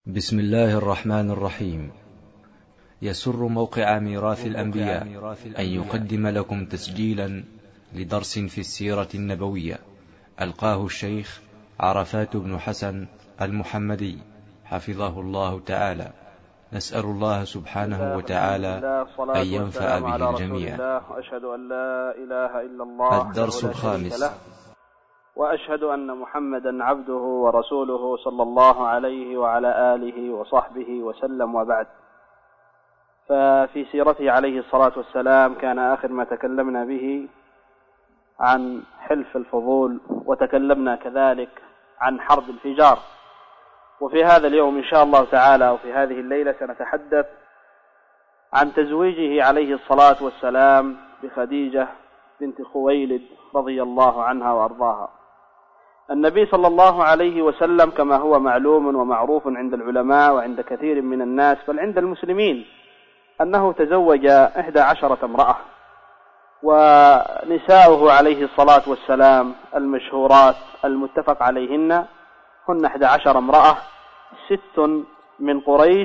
بسم الله الرحمن الرحيم. يسر موقع ميراث الأنبياء أن يقدم لكم تسجيلا لدرس في السيرة النبوية ألقاه الشيخ عرفات بن حسن المحمدي حفظه الله تعالى. نسأل الله سبحانه وتعالى أن ينفع به الجميع. وأشهد أن لا إله إلا الله الدرس الخامس. وأشهد أن محمدا عبده ورسوله صلى الله عليه وعلى آله وصحبه وسلم، وبعد. ففي سيرته عليه الصلاة والسلام كان آخر ما تكلمنا به عن حلف الفضول، وتكلمنا كذلك عن حرب الفجار. وفي هذا اليوم إن شاء الله تعالى وفي هذه الليلة سنتحدث عن تزويجه عليه الصلاة والسلام بخديجة بنت خويلد رضي الله عنها وأرضاها. النبي صلى الله عليه وسلم كما هو معلوم ومعروف عند العلماء وعند كثير من الناس بل عند المسلمين أنه تزوج 11 امرأة، ونساؤه عليه الصلاة والسلام المشهورات المتفق عليهن هن 11 امرأة، 6 من قريش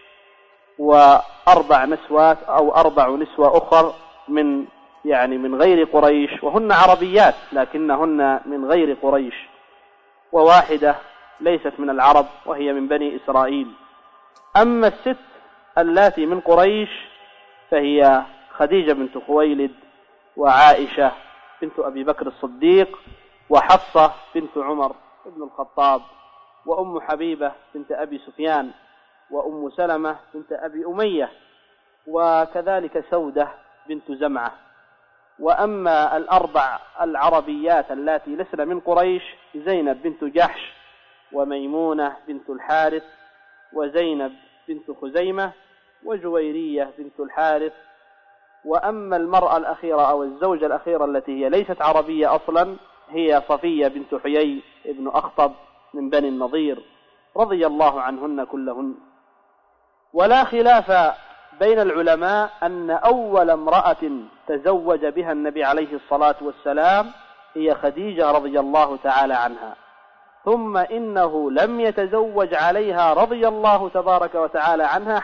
وأربع نسوات أو 4 نسوة أخر من غير قريش، وهن عربيات لكنهن من غير قريش، وواحدة ليست من العرب وهي من بني إسرائيل. أما 6 اللاتي من قريش فهي خديجة بنت خويلد، وعائشة بنت أبي بكر الصديق، وحفصة بنت عمر بن الخطاب، وأم حبيبة بنت أبي سفيان، وأم سلمة بنت أبي أمية، وكذلك سودة بنت زمعة. وأما 4 العربيات اللاتي لسن من قريش زينب بنت جحش، وميمونة بنت الحارث، وزينب بنت خزيمة، وجويرية بنت الحارث. وأما المرأة الأخيرة أو الزوجة الأخيرة التي هي ليست عربية أصلا هي صفية بنت حيي ابن أخطب من بني النضير رضي الله عنهن كلهن. ولا خلاف بين العلماء أن أول امرأة تزوج بها النبي عليه الصلاة والسلام هي خديجة رضي الله تعالى عنها، ثم إنه لم يتزوج عليها رضي الله تبارك وتعالى عنها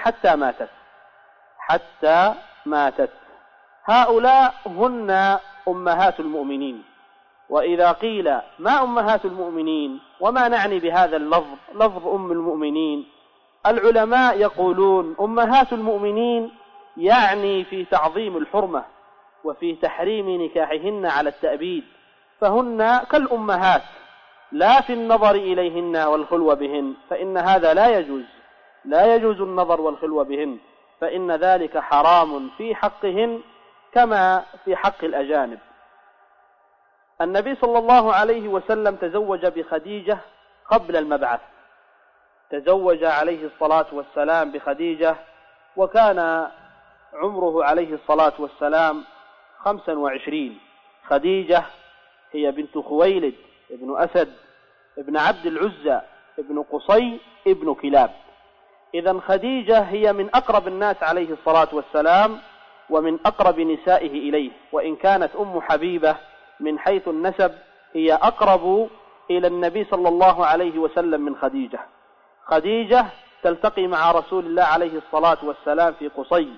حتى ماتت. هؤلاء هن أمهات المؤمنين. وإذا قيل ما أمهات المؤمنين وما نعني بهذا اللفظ لفظ أم المؤمنين، العلماء يقولون أمهات المؤمنين يعني في تعظيم الحرمة وفي تحريم نكاحهن على التأبيد، فهن كالأمهات لا في النظر إليهن والخلوة بهن، فإن هذا لا يجوز النظر والخلوة بهن، فإن ذلك حرام في حقهن كما في حق الأجانب. النبي صلى الله عليه وسلم تزوج بخديجة قبل المبعث، تزوج عليه الصلاة والسلام بخديجة وكان عمره عليه الصلاة والسلام 25. خديجة هي بنت خويلد ابن أسد ابن عبد العزى ابن قصي ابن كلاب. إذن خديجة هي من أقرب الناس عليه الصلاة والسلام ومن أقرب نسائه إليه، وإن كانت أم حبيبة من حيث النسب هي أقرب إلى النبي صلى الله عليه وسلم من خديجة. خديجة تلتقي مع رسول الله عليه الصلاة والسلام في قصي،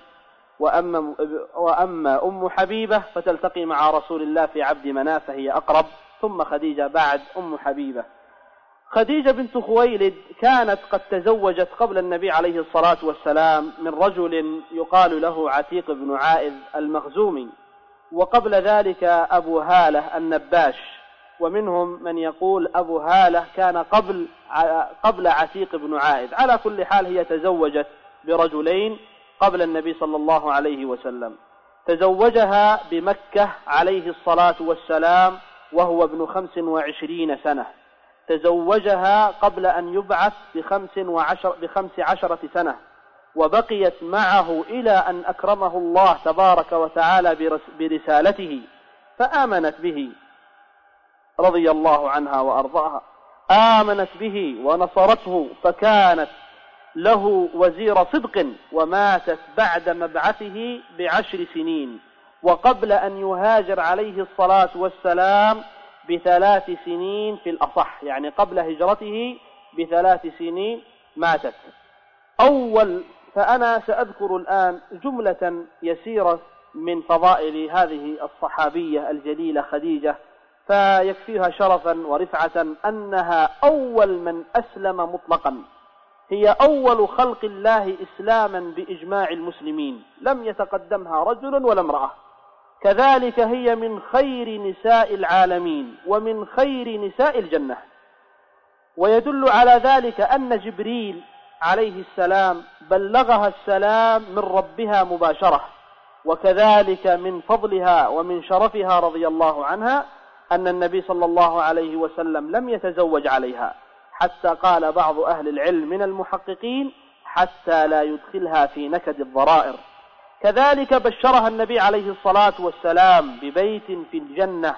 وأما أم حبيبة فتلتقي مع رسول الله في عبد مناف، فهي أقرب، ثم خديجة بعد أم حبيبة. خديجة بنت خويلد كانت قد تزوجت قبل النبي عليه الصلاة والسلام من رجل يقال له عتيق بن عائذ المخزومي، وقبل ذلك أبو هالة النباش، ومنهم من يقول أبو هالة كان قبل عتيق بن عائذ. على كل حال هي تزوجت برجلين قبل النبي صلى الله عليه وسلم. تزوجها بمكة عليه الصلاة والسلام وهو ابن 25 سنة، تزوجها قبل أن يبعث ب15 سنة، وبقيت معه إلى أن أكرمه الله تبارك وتعالى برسالته، فآمنت به رضي الله عنها وأرضاها، آمنت به ونصرته، فكانت له وزير صدق، وماتت بعد مبعثه ب10 سنين، وقبل أن يهاجر عليه الصلاة والسلام ب3 سنين في الأصح، يعني قبل هجرته ب3 سنين ماتت. فأنا سأذكر الآن جملة يسيرة من فضائل هذه الصحابية الجليلة خديجة، فيكفيها شرفا ورفعة أنها أول من أسلم مطلقا، هي أول خلق الله إسلاما بإجماع المسلمين، لم يتقدمها رجل ولا امرأة. كذلك هي من خير نساء العالمين ومن خير نساء الجنة. ويدل على ذلك أن جبريل عليه السلام بلغها السلام من ربها مباشرة. وكذلك من فضلها ومن شرفها رضي الله عنها أن النبي صلى الله عليه وسلم لم يتزوج عليها، حتى قال بعض أهل العلم من المحققين حتى لا يدخلها في نكد الضرائر. كذلك بشرها النبي عليه الصلاة والسلام ببيت في الجنة،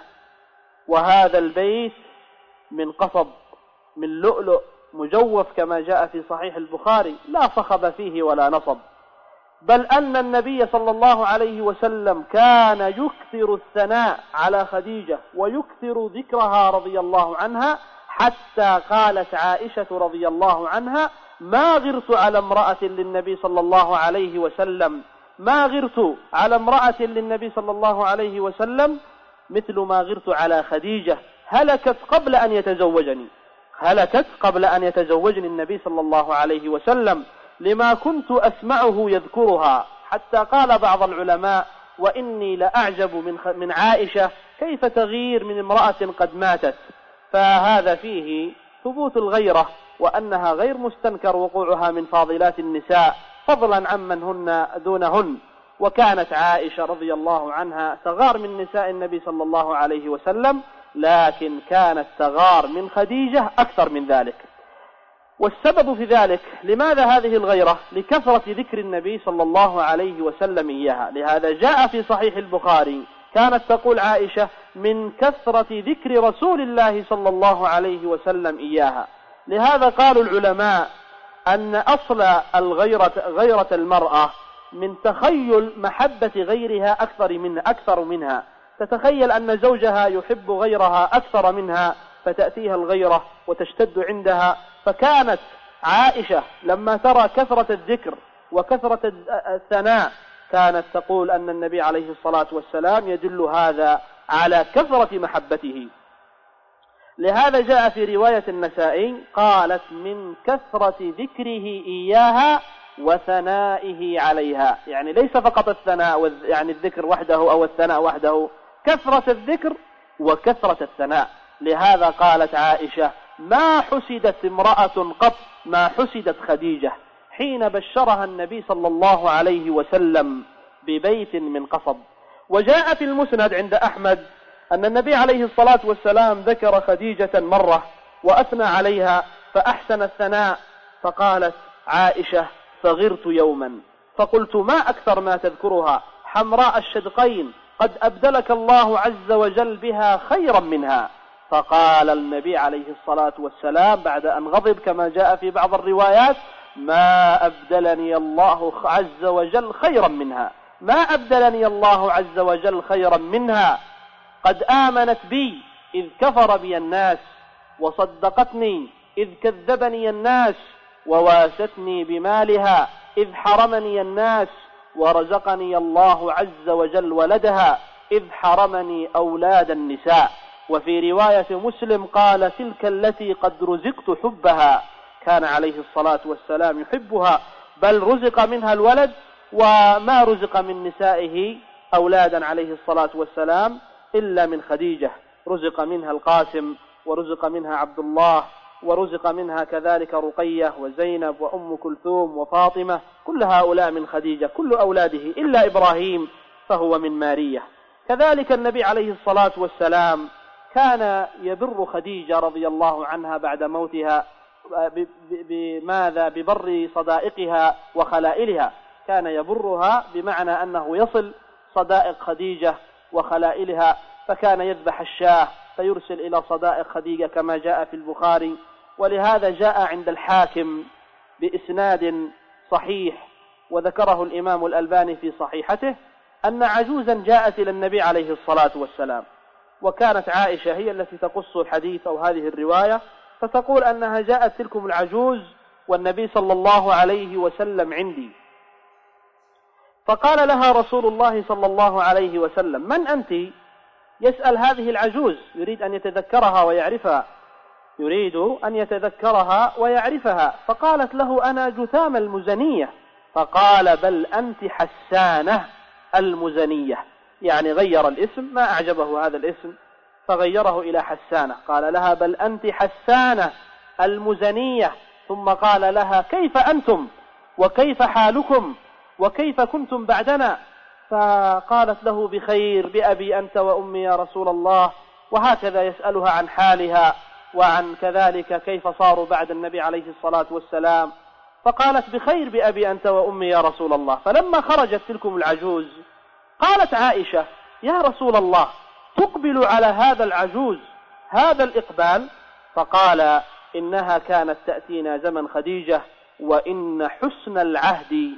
وهذا البيت من قصب من لؤلؤ مجوف كما جاء في صحيح البخاري، لا صخب فيه ولا نصب، بل أن النبي صلى الله عليه وسلم كان يكثر الثناء على خديجة ويكثر ذكرها رضي الله عنها، حتى قالت عائشة رضي الله عنها: ما غرت على امرأة للنبي صلى الله عليه وسلم، ما غرت على امرأة للنبي صلى الله عليه وسلم مثل ما غرت على خديجة، هلكت قبل أن يتزوجني، هلكت قبل أن يتزوجني النبي صلى الله عليه وسلم، لما كنت أسمعه يذكرها. حتى قال بعض العلماء: وإني لأعجب من عائشة كيف تغير من امرأة قد ماتت. فهذا فيه ثبوت الغيرة، وأنها غير مستنكر وقوعها من فاضلات النساء فضلا عمن هن دونهن. وكانت عائشة رضي الله عنها تغار من نساء النبي صلى الله عليه وسلم، لكن كانت تغار من خديجة أكثر من ذلك. والسبب في ذلك، لماذا هذه الغيرة؟ لكثرة ذكر النبي صلى الله عليه وسلم إياها. لهذا جاء في صحيح البخاري كانت تقول عائشة: من كثرة ذكر رسول الله صلى الله عليه وسلم إياها. لهذا قالوا العلماء أن أصل غيرة المرأة من تخيل محبة غيرها أكثر منها، تتخيل أن زوجها يحب غيرها أكثر منها فتأتيها الغيرة وتشتد عندها. فكانت عائشة لما ترى كثرة الذكر وكثرة الثناء كانت تقول أن النبي عليه الصلاة والسلام يدل هذا على كثرة محبته. لهذا جاء في رواية النسائي قالت: من كثرة ذكره إياها وثنائه عليها، يعني ليس فقط الثناء يعني الذكر وحده أو الثناء وحده، كثرة الذكر وكثرة الثناء. لهذا قالت عائشة: ما حسدت امرأة قط ما حسدت خديجة حين بشرها النبي صلى الله عليه وسلم ببيت من قصب. وجاء في المسند عند أحمد أن النبي عليه الصلاة والسلام ذكر خديجة مرة وأثنى عليها فأحسن الثناء، فقالت عائشة: فغرت يوما فقلت: ما أكثر ما تذكرها، حمراء الشدقين، قد أبدلك الله عز وجل بها خيرا منها. فقال النبي عليه الصلاة والسلام بعد أن غضب كما جاء في بعض الروايات: ما أبدلني الله عز وجل خيرا منها، ما أبدلني الله عز وجل خيرا منها، قد آمنت بي إذ كفر بي الناس، وصدقتني إذ كذبني الناس، وواستني بمالها إذ حرمني الناس، ورزقني الله عز وجل ولدها إذ حرمني أولاد النساء. وفي رواية مسلم قال: تلك التي قد رزقت حبها. كان عليه الصلاة والسلام يحبها، بل رزق منها الولد، وما رزق من نسائه أولادا عليه الصلاة والسلام إلا من خديجة، رزق منها القاسم، ورزق منها عبد الله، ورزق منها كذلك رقية وزينب وأم كلثوم وفاطمة، كل هؤلاء من خديجة، كل أولاده إلا إبراهيم فهو من مارية. كذلك النبي عليه الصلاة والسلام كان يبر خديجة رضي الله عنها بعد موتها بماذا؟ ببر صدائقها وخلائلها، كان يبرها بمعنى أنه يصل صدائق خديجة وخلائلها، فكان يذبح الشاة فيرسل إلى صدائق خديجة كما جاء في البخاري. ولهذا جاء عند الحاكم بإسناد صحيح وذكره الإمام الألباني في صحيحته أن عجوزا جاءت إلى النبي عليه الصلاة والسلام، وكانت عائشة هي التي تقص الحديث أو هذه الرواية، فتقول أنها جاءت تلكم العجوز والنبي صلى الله عليه وسلم عندي. فقال لها رسول الله صلى الله عليه وسلم: من أنت؟ يسأل هذه العجوز، يريد أن يتذكرها ويعرفها. فقالت له: أنا جثام المزنية. فقال: بل أنت حسانة المزنية، يعني غير الاسم، ما أعجبه هذا الاسم فغيره إلى حسانة. قال لها: بل أنت حسانة المزنية. ثم قال لها: كيف أنتم وكيف حالكم وكيف كنتم بعدنا؟ فقالت له: بخير، بأبي أنت وأمي يا رسول الله. وهكذا يسألها عن حالها وعن كذلك كيف صاروا بعد النبي عليه الصلاة والسلام. فقالت: بخير، بأبي أنت وأمي يا رسول الله. فلما خرجت تلكم العجوز قالت عائشة: يا رسول الله، تقبل على هذا العجوز هذا الإقبال؟ فقال: إنها كانت تأتينا زمن خديجة، وإن حسن العهد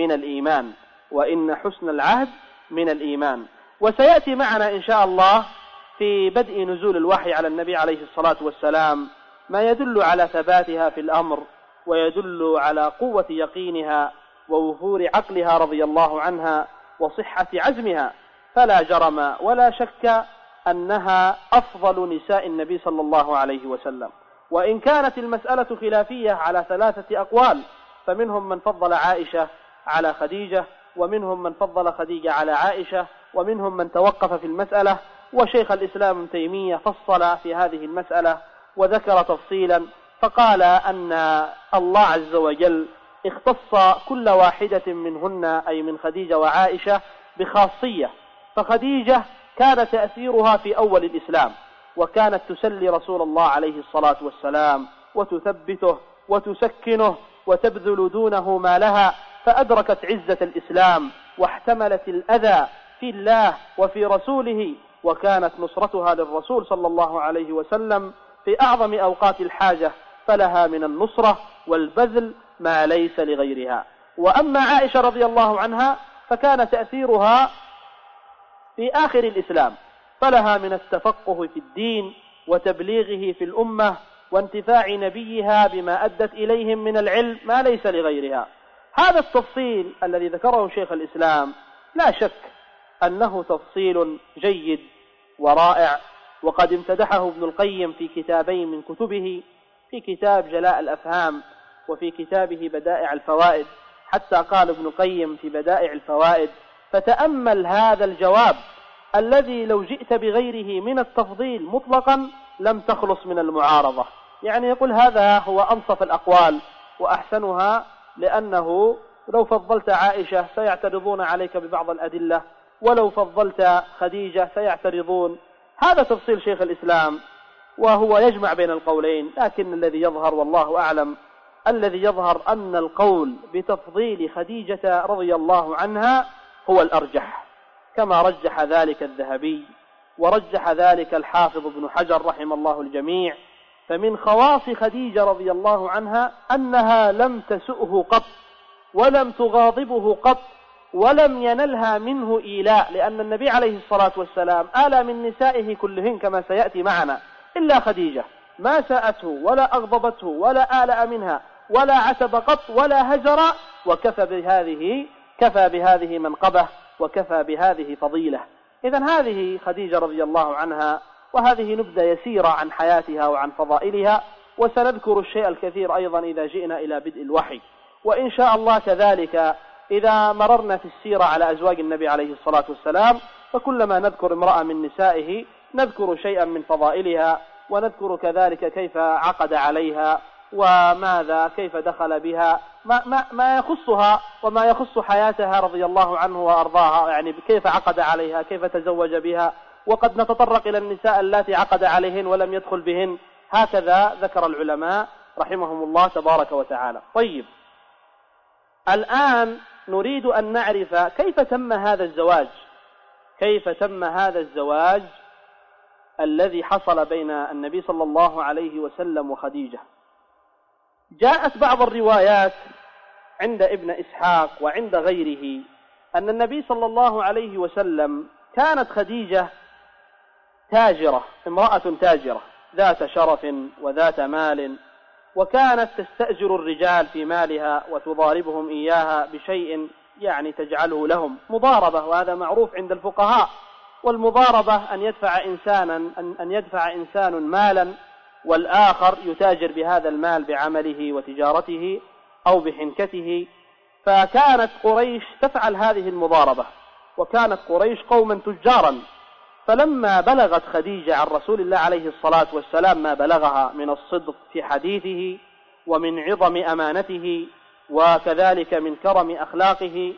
من الإيمان. وسيأتي معنا إن شاء الله في بدء نزول الوحي على النبي عليه الصلاة والسلام ما يدل على ثباتها في الأمر، ويدل على قوة يقينها ووفور عقلها رضي الله عنها وصحة عزمها. فلا جرم ولا شك أنها أفضل نساء النبي صلى الله عليه وسلم. وإن كانت المسألة خلافية على 3 أقوال، فمنهم من فضل عائشة على خديجة، ومنهم من فضل خديجة على عائشة، ومنهم من توقف في المسألة. وشيخ الإسلام ابن تيمية فصل في هذه المسألة وذكر تفصيلا، فقال أن الله عز وجل اختص كل واحدة منهن، أي من خديجة وعائشة، بخاصية. فخديجة كان تأثيرها في أول الإسلام، وكانت تسلي رسول الله عليه الصلاة والسلام وتثبته وتسكنه وتبذل دونه ما لها، فأدركت عزة الإسلام واحتملت الأذى في الله وفي رسوله، وكانت نصرتها للرسول صلى الله عليه وسلم في أعظم أوقات الحاجة، فلها من النصرة والبذل ما ليس لغيرها. وأما عائشة رضي الله عنها فكان تأثيرها في آخر الإسلام، فلها من التفقه في الدين وتبليغه في الأمة وانتفاع نبيها بما أدت إليهم من العلم ما ليس لغيرها. هذا التفصيل الذي ذكره شيخ الإسلام لا شك أنه تفصيل جيد ورائع، وقد امتدحه ابن القيم في كتابين من كتبه، في كتاب جلاء الأفهام وفي كتابه بدائع الفوائد. حتى قال ابن القيم في بدائع الفوائد: فتأمل هذا الجواب الذي لو جئت بغيره من التفضيل مطلقا لم تخلص من المعارضة. يعني يقول هذا هو أنصف الأقوال وأحسنها، لأنه لو فضلت عائشة سيعترضون عليك ببعض الأدلة، ولو فضلت خديجة سيعترضون. هذا تفصيل شيخ الإسلام، وهو يجمع بين القولين، لكن الذي يظهر والله أعلم، الذي يظهر أن القول بتفضيل خديجة رضي الله عنها هو الأرجح، كما رجح ذلك الذهبي ورجح ذلك الحافظ ابن حجر رحم الله الجميع. فمن خواص خديجة رضي الله عنها أنها لم تسؤه قط ولم تغاضبه قط ولم ينلها منه إيلاء، لأن النبي عليه الصلاة والسلام آلى من نسائه كلهن كما سيأتي معنا، إلا خديجة ما ساءته ولا أغضبته ولا آلأ منها ولا عتب قط ولا هجر، كفى بهذه منقبة وكفى بهذه فضيلة. إذن هذه خديجة رضي الله عنها، وهذه نبذة يسيرة عن حياتها وعن فضائلها، وسنذكر الشيء الكثير أيضا إذا جئنا إلى بدء الوحي. وإن شاء الله كذلك إذا مررنا في السيرة على أزواج النبي عليه الصلاة والسلام، فكلما نذكر امرأة من نسائه نذكر شيئا من فضائلها، ونذكر كذلك كيف عقد عليها وماذا كيف دخل بها، ما يخصها وما يخص حياتها رضي الله عنه وأرضاها، يعني كيف عقد عليها، كيف تزوج بها. وقد نتطرق إلى النساء التي عقد عليهن ولم يدخل بهن، هكذا ذكر العلماء رحمهم الله تبارك وتعالى. طيب، الآن نريد أن نعرف كيف تم هذا الزواج الذي حصل بين النبي صلى الله عليه وسلم وخديجة. جاءت بعض الروايات عند ابن إسحاق وعند غيره أن النبي صلى الله عليه وسلم كانت خديجة تاجرة، امرأة تاجرة ذات شرف وذات مال، وكانت تستأجر الرجال في مالها وتضاربهم إياها بشيء يعني تجعله لهم مضاربة، وهذا معروف عند الفقهاء. والمضاربة أن يدفع إنسان مالا والآخر يتاجر بهذا المال بعمله وتجارته أو بحنكته. فكانت قريش تفعل هذه المضاربة، وكانت قريش قوما تجارا. فلما بلغت خديجة عن رسول الله عليه الصلاة والسلام ما بلغها من الصدق في حديثه ومن عظم أمانته وكذلك من كرم أخلاقه،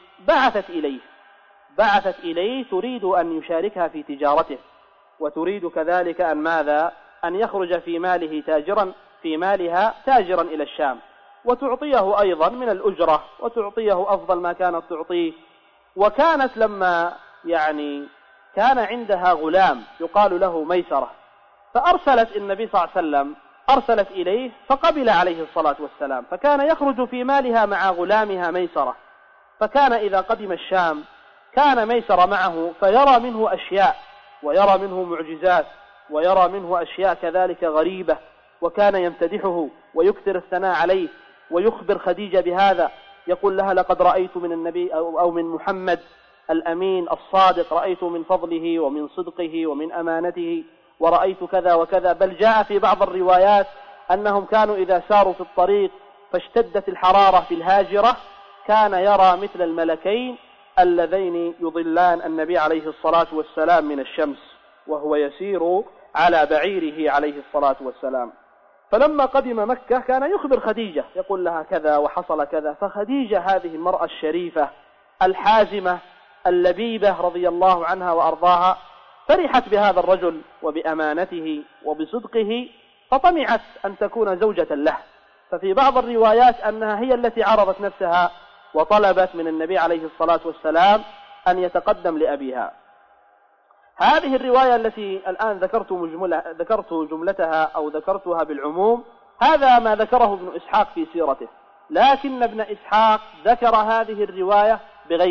بعثت إليه تريد أن يشاركها في تجارته، وتريد كذلك أن يخرج في مالها تاجرا إلى الشام، وتعطيه أيضا من الأجرة، وتعطيه أفضل ما كانت تعطيه. وكانت لما كان عندها غلام يقال له ميسرة، فأرسلت النبي صلى الله عليه وسلم أرسلت إليه فقبل عليه الصلاة والسلام، فكان يخرج في مالها مع غلامها ميسرة. فكان إذا قدم الشام كان ميسرة معه، فيرى منه أشياء ويرى منه معجزات ويرى منه أشياء كذلك غريبة، وكان يمتدحه ويكثر الثناء عليه ويخبر خديجة بهذا، يقول لها لقد رأيت من النبي أو من محمد الأمين الصادق، رأيت من فضله ومن صدقه ومن أمانته، ورأيت كذا وكذا. بل جاء في بعض الروايات أنهم كانوا إذا ساروا في الطريق فاشتدت الحرارة في الهاجرة كان يرى مثل الملكين اللذين يضلان النبي عليه الصلاة والسلام من الشمس وهو يسير على بعيره عليه الصلاة والسلام. فلما قدم مكة كان يخبر خديجة يقول لها كذا وحصل كذا. فخديجة هذه المرأة الشريفة الحازمة اللبيبة رضي الله عنها وأرضاها فرحت بهذا الرجل وبأمانته وبصدقه، فطمعت أن تكون زوجة له. ففي بعض الروايات أنها هي التي عرضت نفسها وطلبت من النبي عليه الصلاة والسلام أن يتقدم لأبيها. هذه الرواية التي الآن ذكرت جملتها أو ذكرتها بالعموم، هذا ما ذكره ابن إسحاق في سيرته، لكن ابن إسحاق ذكر هذه الرواية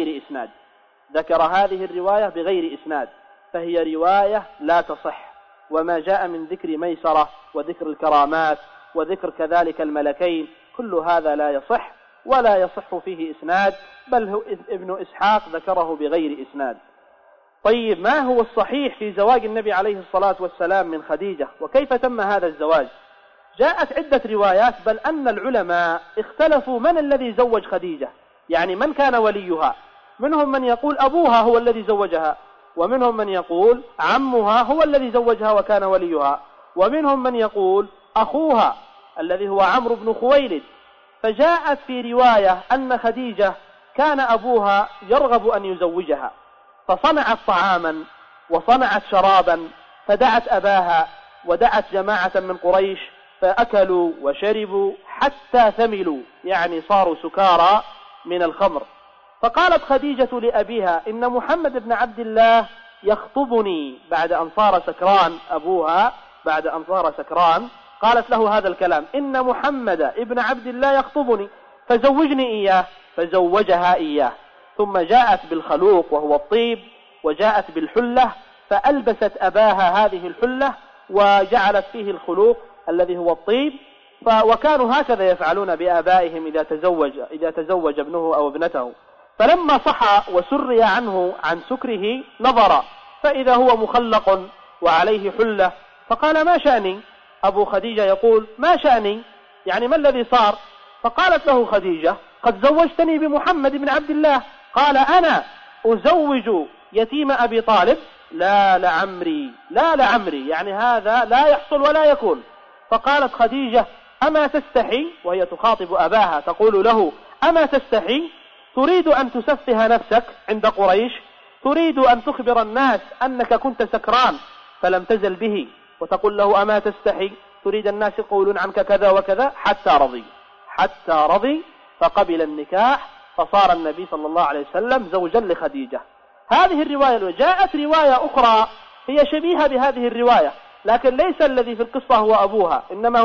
بغير إسناد، فهي رواية لا تصح. وما جاء من ذكر ميسرة وذكر الكرامات وذكر كذلك الملكين كل هذا لا يصح ولا يصح فيه إسناد، بل ابن إسحاق ذكره بغير إسناد. طيب، ما هو الصحيح في زواج النبي عليه الصلاة والسلام من خديجة، وكيف تم هذا الزواج؟ جاءت عدة روايات، بل أن العلماء اختلفوا من الذي زوج خديجة، يعني من كان وليها. منهم من يقول أبوها هو الذي زوجها، ومنهم من يقول عمها هو الذي زوجها وكان وليها، ومنهم من يقول أخوها الذي هو عمرو بن خويلد. فجاءت في رواية أن خديجة كان أبوها يرغب أن يزوجها، فصنعت طعاما وصنعت شرابا، فدعت أباها ودعت جماعة من قريش، فأكلوا وشربوا حتى ثملوا، يعني صاروا سكارى من الخمر. فقالت خديجة لأبيها إن محمد بن عبد الله يخطبني، بعد أن صار سكران أبوها، بعد أن صار سكران قالت له هذا الكلام: إن محمد ابن عبد الله يخطبني فزوجني إياه. فزوجها إياه، ثم جاءت بالخلوق وهو الطيب، وجاءت بالحلة فألبست أباها هذه الحلة وجعلت فيه الخلوق الذي هو الطيب. وكانوا هكذا يفعلون بآبائهم إذا تزوج ابنه أو ابنته. فلما صحى وسري عنه عن سكره نظر فإذا هو مخلق وعليه حلة، فقال: ما شأني؟ أبو خديجة يقول: ما شأني؟ يعني ما الذي صار؟ فقالت له خديجة: قد زوجتني بمحمد بن عبد الله. قال: أنا أزوج يتيم أبي طالب؟ لا لعمري، يعني هذا لا يحصل ولا يكون. فقالت خديجة: أما تستحي؟ وهي تخاطب أباها تقول له: أما تستحي؟ تريد أن تسفه نفسك عند قريش، تريد أن تخبر الناس أنك كنت سكران فلم تزل به، وتقول له: أما تستحي؟ تريد الناس يقولون عنك كذا وكذا. حتى رضي فقبل النكاح، فصار النبي صلى الله عليه وسلم زوجا لخديجة. هذه الرواية. جاءت رواية أخرى هي شبيهة بهذه الرواية، لكن ليس الذي في القصة هو أبوها، إنما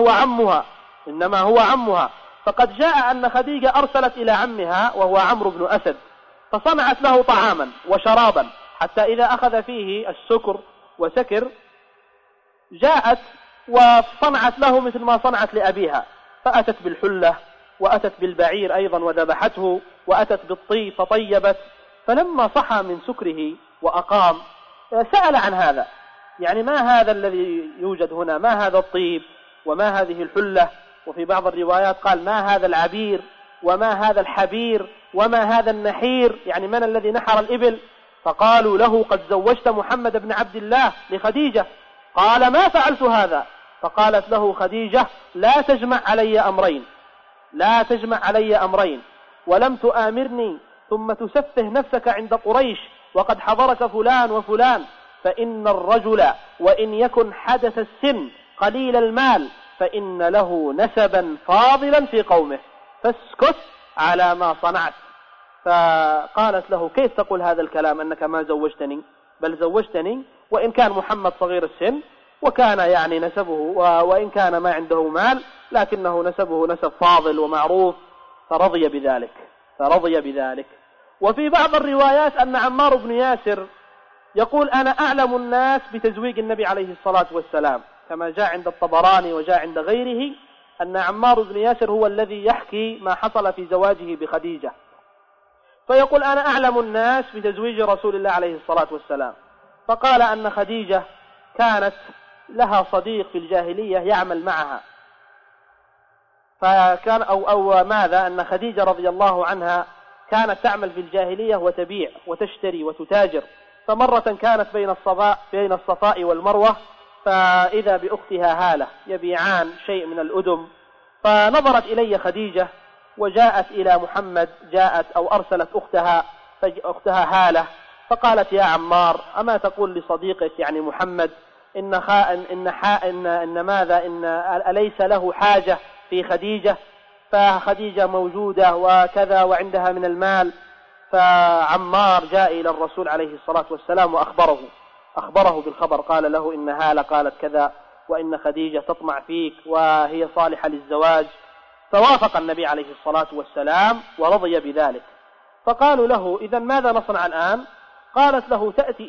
هو عمها. فقد جاء أن خديجة أرسلت إلى عمها وهو عمرو بن أسد، فصنعت له طعاما وشرابا، حتى إذا أخذ فيه السكر وسكر جاءت وصنعت له مثل ما صنعت لأبيها، فأتت بالحلة وأتت بالبعير أيضا وذبحته، وأتت بالطيب فطيبت. فلما صحى من سكره وأقام سأل عن هذا، يعني ما هذا الذي يوجد هنا، ما هذا الطيب وما هذه الحلة؟ وفي بعض الروايات قال ما هذا العبير وما هذا الحبير وما هذا النحير، يعني من الذي نحر الإبل؟ فقالوا له قد زوجت محمد بن عبد الله لخديجة. قال ما فعلت هذا. فقالت له خديجة لا تجمع علي أمرين ولم تآمرني ثم تسفه نفسك عند قريش وقد حضرك فلان وفلان، فإن الرجل وإن يكن حدث السن قليل المال فإن له نسبا فاضلا في قومه، فاسكت على ما صنعت. فقالت له كيف تقول هذا الكلام أنك ما زوجتني؟ بل زوجتني، وإن كان محمد صغير السن وكان يعني نسبه وإن كان ما عنده مال لكنه نسبه نسب فاضل ومعروف، فرضي بذلك. وفي بعض الروايات أن عمار بن ياسر يقول أنا أعلم الناس بتزويج النبي عليه الصلاة والسلام، كما جاء عند الطبراني وجاء عند غيره أن عمار بن ياسر هو الذي يحكي ما حصل في زواجه بخديجة، فيقول أنا أعلم الناس بتزويج رسول الله عليه الصلاة والسلام. فقال أن خديجة كانت لها صديق في الجاهلية يعمل معها، فكان أو ماذا أن خديجة رضي الله عنها كانت تعمل في الجاهلية وتبيع وتشتري وتتاجر، فمرة كانت بين الصفاء والمروة، فإذا بأختها هالة يبيعان شيء من الأدم، فنظرت إلي خديجة وجاءت إلى محمد، جاءت أو أرسلت أختها هالة، فقالت يا عمار أما تقول لصديقك يعني محمد إن أليس له حاجة في خديجة؟ فخديجة موجودة وكذا وعندها من المال. فعمار جاء إلى الرسول عليه الصلاة والسلام وأخبره بالخبر، قال له إن هالة قالت كذا وإن خديجة تطمع فيك وهي صالحة للزواج. فوافق النبي عليه الصلاة والسلام ورضي بذلك. فقالوا له إذن ماذا نصنع الآن؟ قالت له تأتي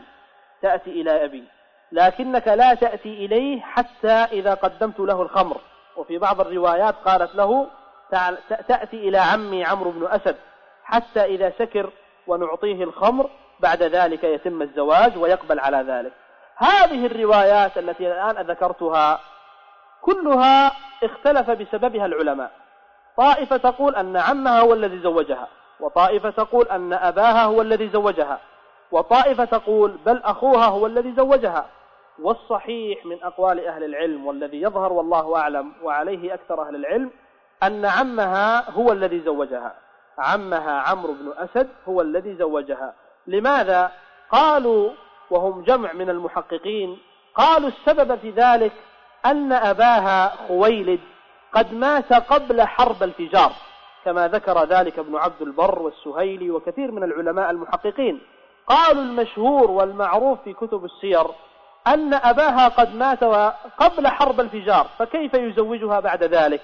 إلى أبي لكنك لا تأتي إليه حتى إذا قدمت له الخمر. وفي بعض الروايات قالت له تأتي إلى عمي عمرو بن أسد حتى إذا سكر ونعطيه الخمر بعد ذلك يتم الزواج ويقبل على ذلك. هذه الروايات التي الآن ذكرتها كلها اختلف بسببها العلماء، طائفة تقول أن عمها هو الذي زوجها، وطائفة تقول أن أباها هو الذي زوجها، وطائفة تقول بل أخوها هو الذي زوجها. والصحيح من أقوال أهل العلم والذي يظهر والله أعلم وعليه أكثر أهل العلم أن عمها هو الذي زوجها، عمها عمرو بن أسد هو الذي زوجها. لماذا؟ قالوا وهم جمع من المحققين، قالوا السبب في ذلك أن أباها خويلد قد مات قبل حرب الفجار، كما ذكر ذلك ابن عبد البر والسهيلي وكثير من العلماء المحققين. قالوا المشهور والمعروف في كتب السير أن أباها قد مات قبل حرب الفجار، فكيف يزوجها بعد ذلك؟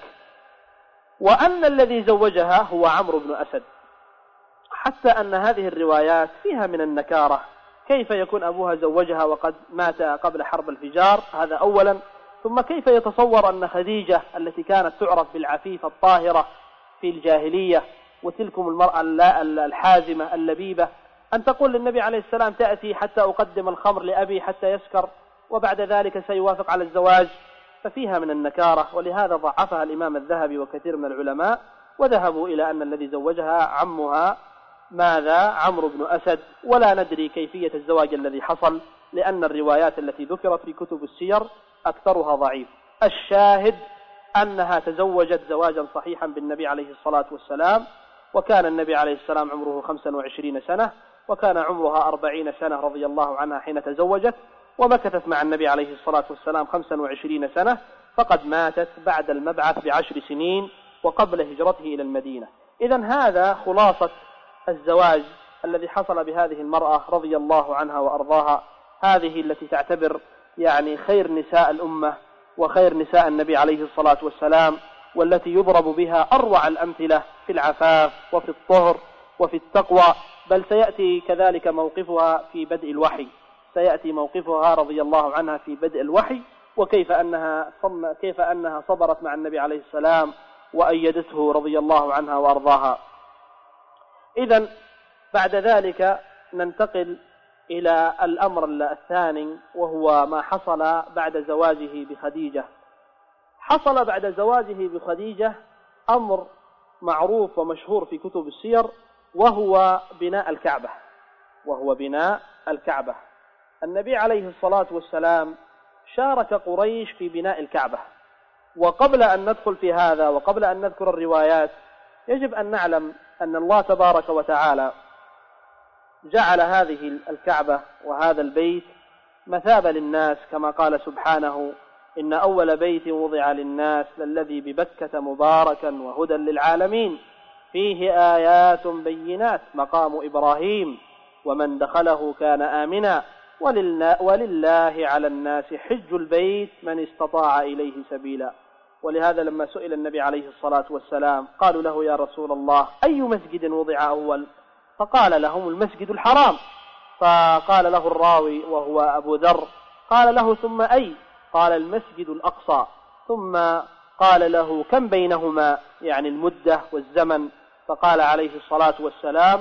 وأن الذي زوجها هو عمرو بن أسد، حتى أن هذه الروايات فيها من النكارة، كيف يكون أبوها زوجها وقد مات قبل حرب الفجار؟ هذا أولا. ثم كيف يتصور أن خديجة التي كانت تعرف بالعفيفة الطاهرة في الجاهلية وتلكم المرأة الحازمة اللبيبة أن تقول للنبي عليه السلام تأتي حتى أقدم الخمر لأبي حتى يسكر وبعد ذلك سيوافق على الزواج؟ ففيها من النكارة، ولهذا ضعفها الإمام الذهبي وكثير من العلماء، وذهبوا إلى أن الذي زوجها عمها عمرو بن أسد، ولا ندري كيفية الزواج الذي حصل لأن الروايات التي ذكرت في كتب السير أكثرها ضعيف. الشاهد أنها تزوجت زواجا صحيحا بالنبي عليه الصلاة والسلام، وكان النبي عليه السلام عمره 25 سنة وكان عمرها 40 سنة رضي الله عنها حين تزوجت، ومكثت مع النبي عليه الصلاة والسلام 25 سنة، فقد ماتت بعد المبعث ب10 سنين وقبل هجرته إلى المدينة. إذن هذا خلاصة الزواج الذي حصل بهذه المرأة رضي الله عنها وأرضاها، هذه التي تعتبر يعني خير نساء الأمة وخير نساء النبي عليه الصلاة والسلام، والتي يضرب بها أروع الأمثلة في العفاف وفي الطهر وفي التقوى. بل سيأتي كذلك موقفها في بدء الوحي، سيأتي موقفها رضي الله عنها في بدء الوحي، وكيف أنها صبرت مع النبي عليه السلام وأيدته رضي الله عنها وأرضاها. إذن بعد ذلك ننتقل إلى الأمر الثاني، وهو ما حصل بعد زواجه بخديجة. حصل بعد زواجه بخديجة أمر معروف ومشهور في كتب السير، وهو بناء الكعبة. النبي عليه الصلاة والسلام شارك قريش في بناء الكعبة. وقبل أن ندخل في هذا وقبل أن نذكر الروايات، يجب أن نعلم أن الله تبارك وتعالى جعل هذه الكعبة وهذا البيت مثابة للناس، كما قال سبحانه: إن أول بيت وضع للناس للذي ببكة مباركا وهدى للعالمين فيه آيات بينات مقام إبراهيم ومن دخله كان آمنا ولله على الناس حج البيت من استطاع إليه سبيلا. ولهذا لما سئل النبي عليه الصلاة والسلام قالوا له: يا رسول الله، أي مسجد وضع أول؟ فقال لهم: المسجد الحرام. فقال له الراوي وهو أبو ذر: قال له: ثم أي؟ قال: المسجد الأقصى. ثم قال له: كم بينهما، يعني المدة والزمن؟ فقال عليه الصلاة والسلام: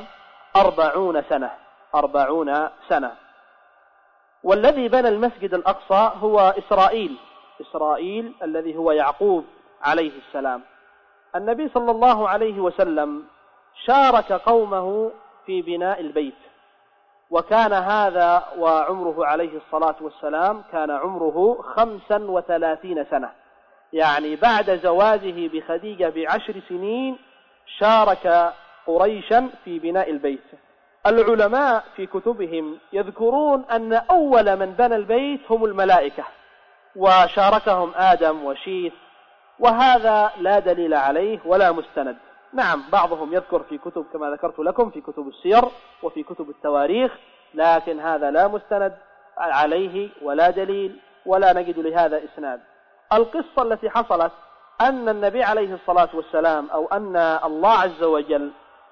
40 سنة. والذي بنى المسجد الأقصى هو إسرائيل الذي هو يعقوب عليه السلام. النبي صلى الله عليه وسلم شارك قومه في بناء البيت، وكان هذا وعمره عليه الصلاة والسلام كان عمره 35 سنة، يعني بعد زواجه بخديجة ب10 سنين شارك قريشا في بناء البيت. العلماء في كتبهم يذكرون أن أول من بنى البيت هم الملائكة، وشاركهم آدم وشيث، وهذا لا دليل عليه ولا مستند. نعم، بعضهم يذكر في كتب كما ذكرت لكم في كتب السير وفي كتب التواريخ، لكن هذا لا مستند عليه ولا دليل ولا نجد لهذا إسناد. القصة التي حصلت أن النبي عليه الصلاة والسلام أو أن الله عز وجل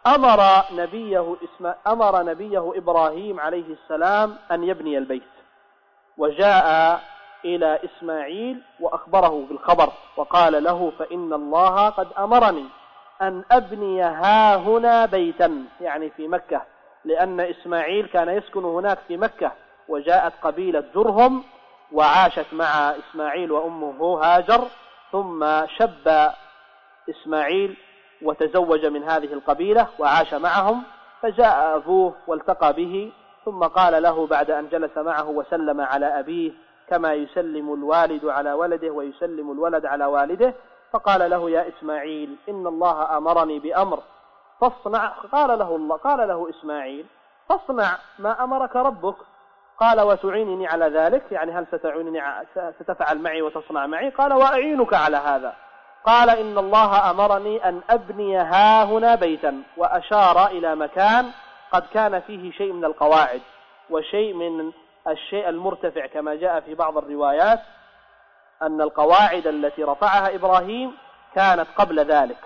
أمر نبيه إبراهيم عليه السلام أن يبني البيت، وجاء إلى إسماعيل وأخبره بالخبر وقال له: فإن الله قد أمرني أن أبني هاهنا بيتا، يعني في مكة، لأن إسماعيل كان يسكن هناك في مكة، وجاءت قبيلة جرهم وعاشت مع إسماعيل وأمه هاجر، ثم شب إسماعيل وتزوج من هذه القبيلة وعاش معهم، فجاء أبوه والتقى به، ثم قال له بعد أن جلس معه وسلم على أبيه كما يسلم الوالد على ولده ويسلم الولد على والده، فقال له: يا إسماعيل، إن الله أمرني بأمر فاصنع. قال له إسماعيل: فاصنع ما أمرك ربك. قال: وتعينني على ذلك، يعني هل ستفعل معي وتصنع معي؟ قال: وأعينك على هذا. قال: إن الله أمرني أن أبني هاهنا بيتا، وأشار إلى مكان قد كان فيه شيء من القواعد وشيء من الشيء المرتفع، كما جاء في بعض الروايات أن القواعد التي رفعها إبراهيم كانت قبل ذلك.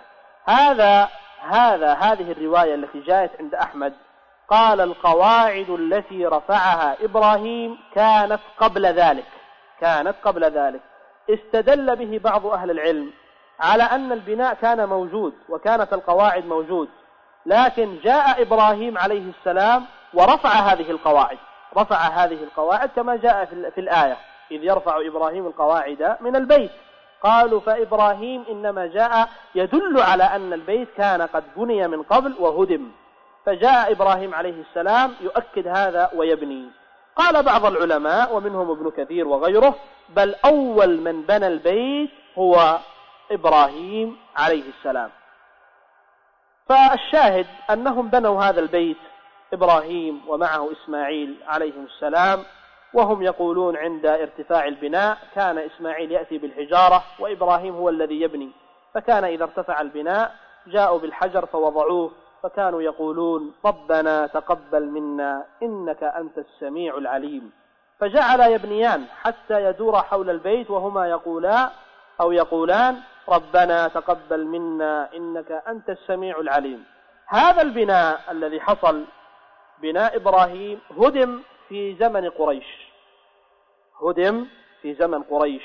هذه الرواية التي جاءت عند أحمد قال: القواعد التي رفعها إبراهيم كانت قبل ذلك. استدل به بعض أهل العلم على أن البناء كان موجود وكانت القواعد موجود، لكن جاء إبراهيم عليه السلام ورفع هذه القواعد كما جاء في الآية: إذ يرفع إبراهيم القواعد من البيت. قالوا: فإبراهيم إنما جاء يدل على أن البيت كان قد بني من قبل وهدم، فجاء إبراهيم عليه السلام يؤكد هذا ويبني. قال بعض العلماء ومنهم ابن كثير وغيره: بل أول من بنى البيت هو إبراهيم عليه السلام. فالشاهد أنهم بنوا هذا البيت، إبراهيم ومعه إسماعيل عليهم السلام، وهم يقولون عند ارتفاع البناء كان إسماعيل يأتي بالحجارة وإبراهيم هو الذي يبني، فكان إذا ارتفع البناء جاءوا بالحجر فوضعوه، فكانوا يقولون: ربنا تقبل منا إنك أنت السميع العليم. فجعل يبنيان حتى يدور حول البيت وهما يقولان: ربنا تقبل منا إنك أنت السميع العليم. هذا البناء الذي حصل، بناء إبراهيم، هدم في زمن قريش، في زمن قريش.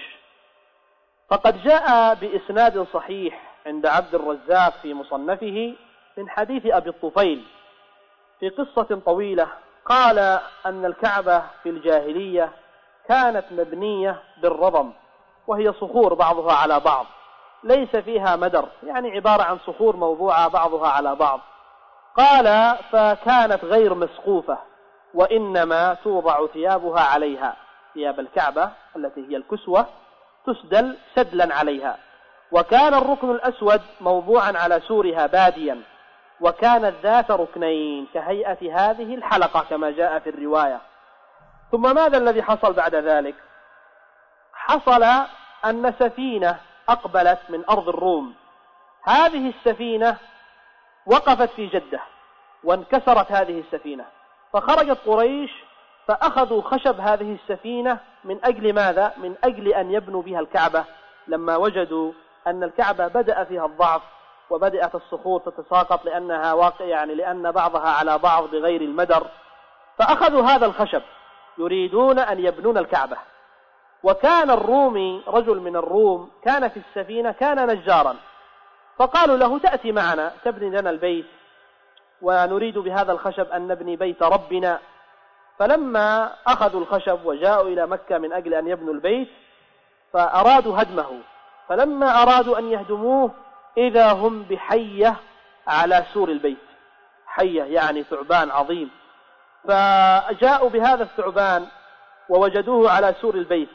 فقد جاء بإسناد صحيح عند عبد الرزاق في مصنفه من حديث أبي الطفيل في قصة طويلة، قال أن الكعبة في الجاهلية كانت مبنية بالرضم، وهي صخور بعضها على بعض ليس فيها مدر، يعني عبارة عن صخور موضوعة بعضها على بعض. قال فكانت غير مسقوفة، وإنما توضع ثيابها عليها، ثياب الكعبة التي هي الكسوة تسدل سدلا عليها. وكان الركن الأسود موضوعا على سورها باديا، وكانت ذات ركنين كهيئة هذه الحلقة كما جاء في الرواية. ثم ماذا الذي حصل بعد ذلك؟ حصل أن سفينة أقبلت من أرض الروم، هذه السفينة وقفت في جدة وانكسرت هذه السفينة، فخرجت قريش فأخذوا خشب هذه السفينة من أجل ماذا؟ من أجل أن يبنوا بها الكعبة، لما وجدوا أن الكعبة بدأ فيها الضعف وبدأت الصخور تتساقط لأن بعضها على بعض بغير المدر، فأخذوا هذا الخشب يريدون أن يبنون الكعبة. وكان الرومي رجل من الروم كان في السفينة كان نجارا، فقالوا له تأتي معنا تبني لنا البيت ونريد بهذا الخشب أن نبني بيت ربنا. فلما أخذوا الخشب وجاءوا إلى مكة من أجل أن يبنوا البيت فأرادوا هدمه، فلما أرادوا أن يهدموه إذا هم بحية على سور البيت، حية يعني ثعبان عظيم، فجاءوا بهذا الثعبان ووجدوه على سور البيت،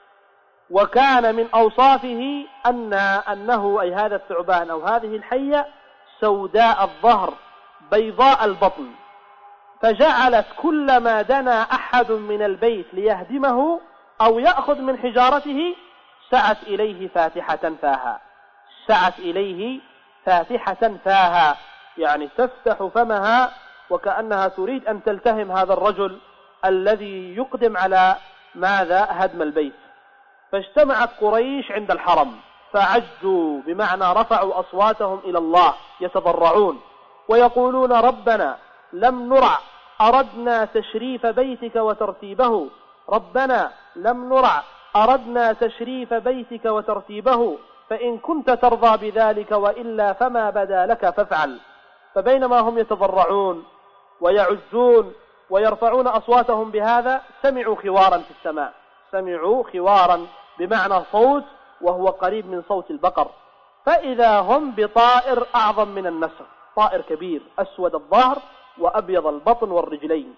وكان من أوصافه أنه أي هذا الثعبان أو هذه الحية سوداء الظهر بيضاء البطن، فجعلت كلما دنا أحد من البيت ليهدمه أو يأخذ من حجارته سعت إليه فاتحة فاها، سعت إليه فاتحة فاها، يعني تفتح فمها وكأنها تريد أن تلتهم هذا الرجل الذي يقدم على ماذا؟ هدم البيت. فاجتمعت قريش عند الحرم فعجوا، بمعنى رفعوا أصواتهم إلى الله يتضرعون ويقولون ربنا لم نرع أردنا تشريف بيتك وترتيبه، ربنا لم نرع أردنا تشريف بيتك وترتيبه، فإن كنت ترضى بذلك وإلا فما بدا لك فافعل. فبينما هم يتضرعون ويعزون ويرفعون أصواتهم بهذا سمعوا خوارا في السماء، سمعوا خوارا بمعنى صوت وهو قريب من صوت البقر، فإذا هم بطائر أعظم من النسر، طائر كبير أسود الظهر وأبيض البطن والرجلين.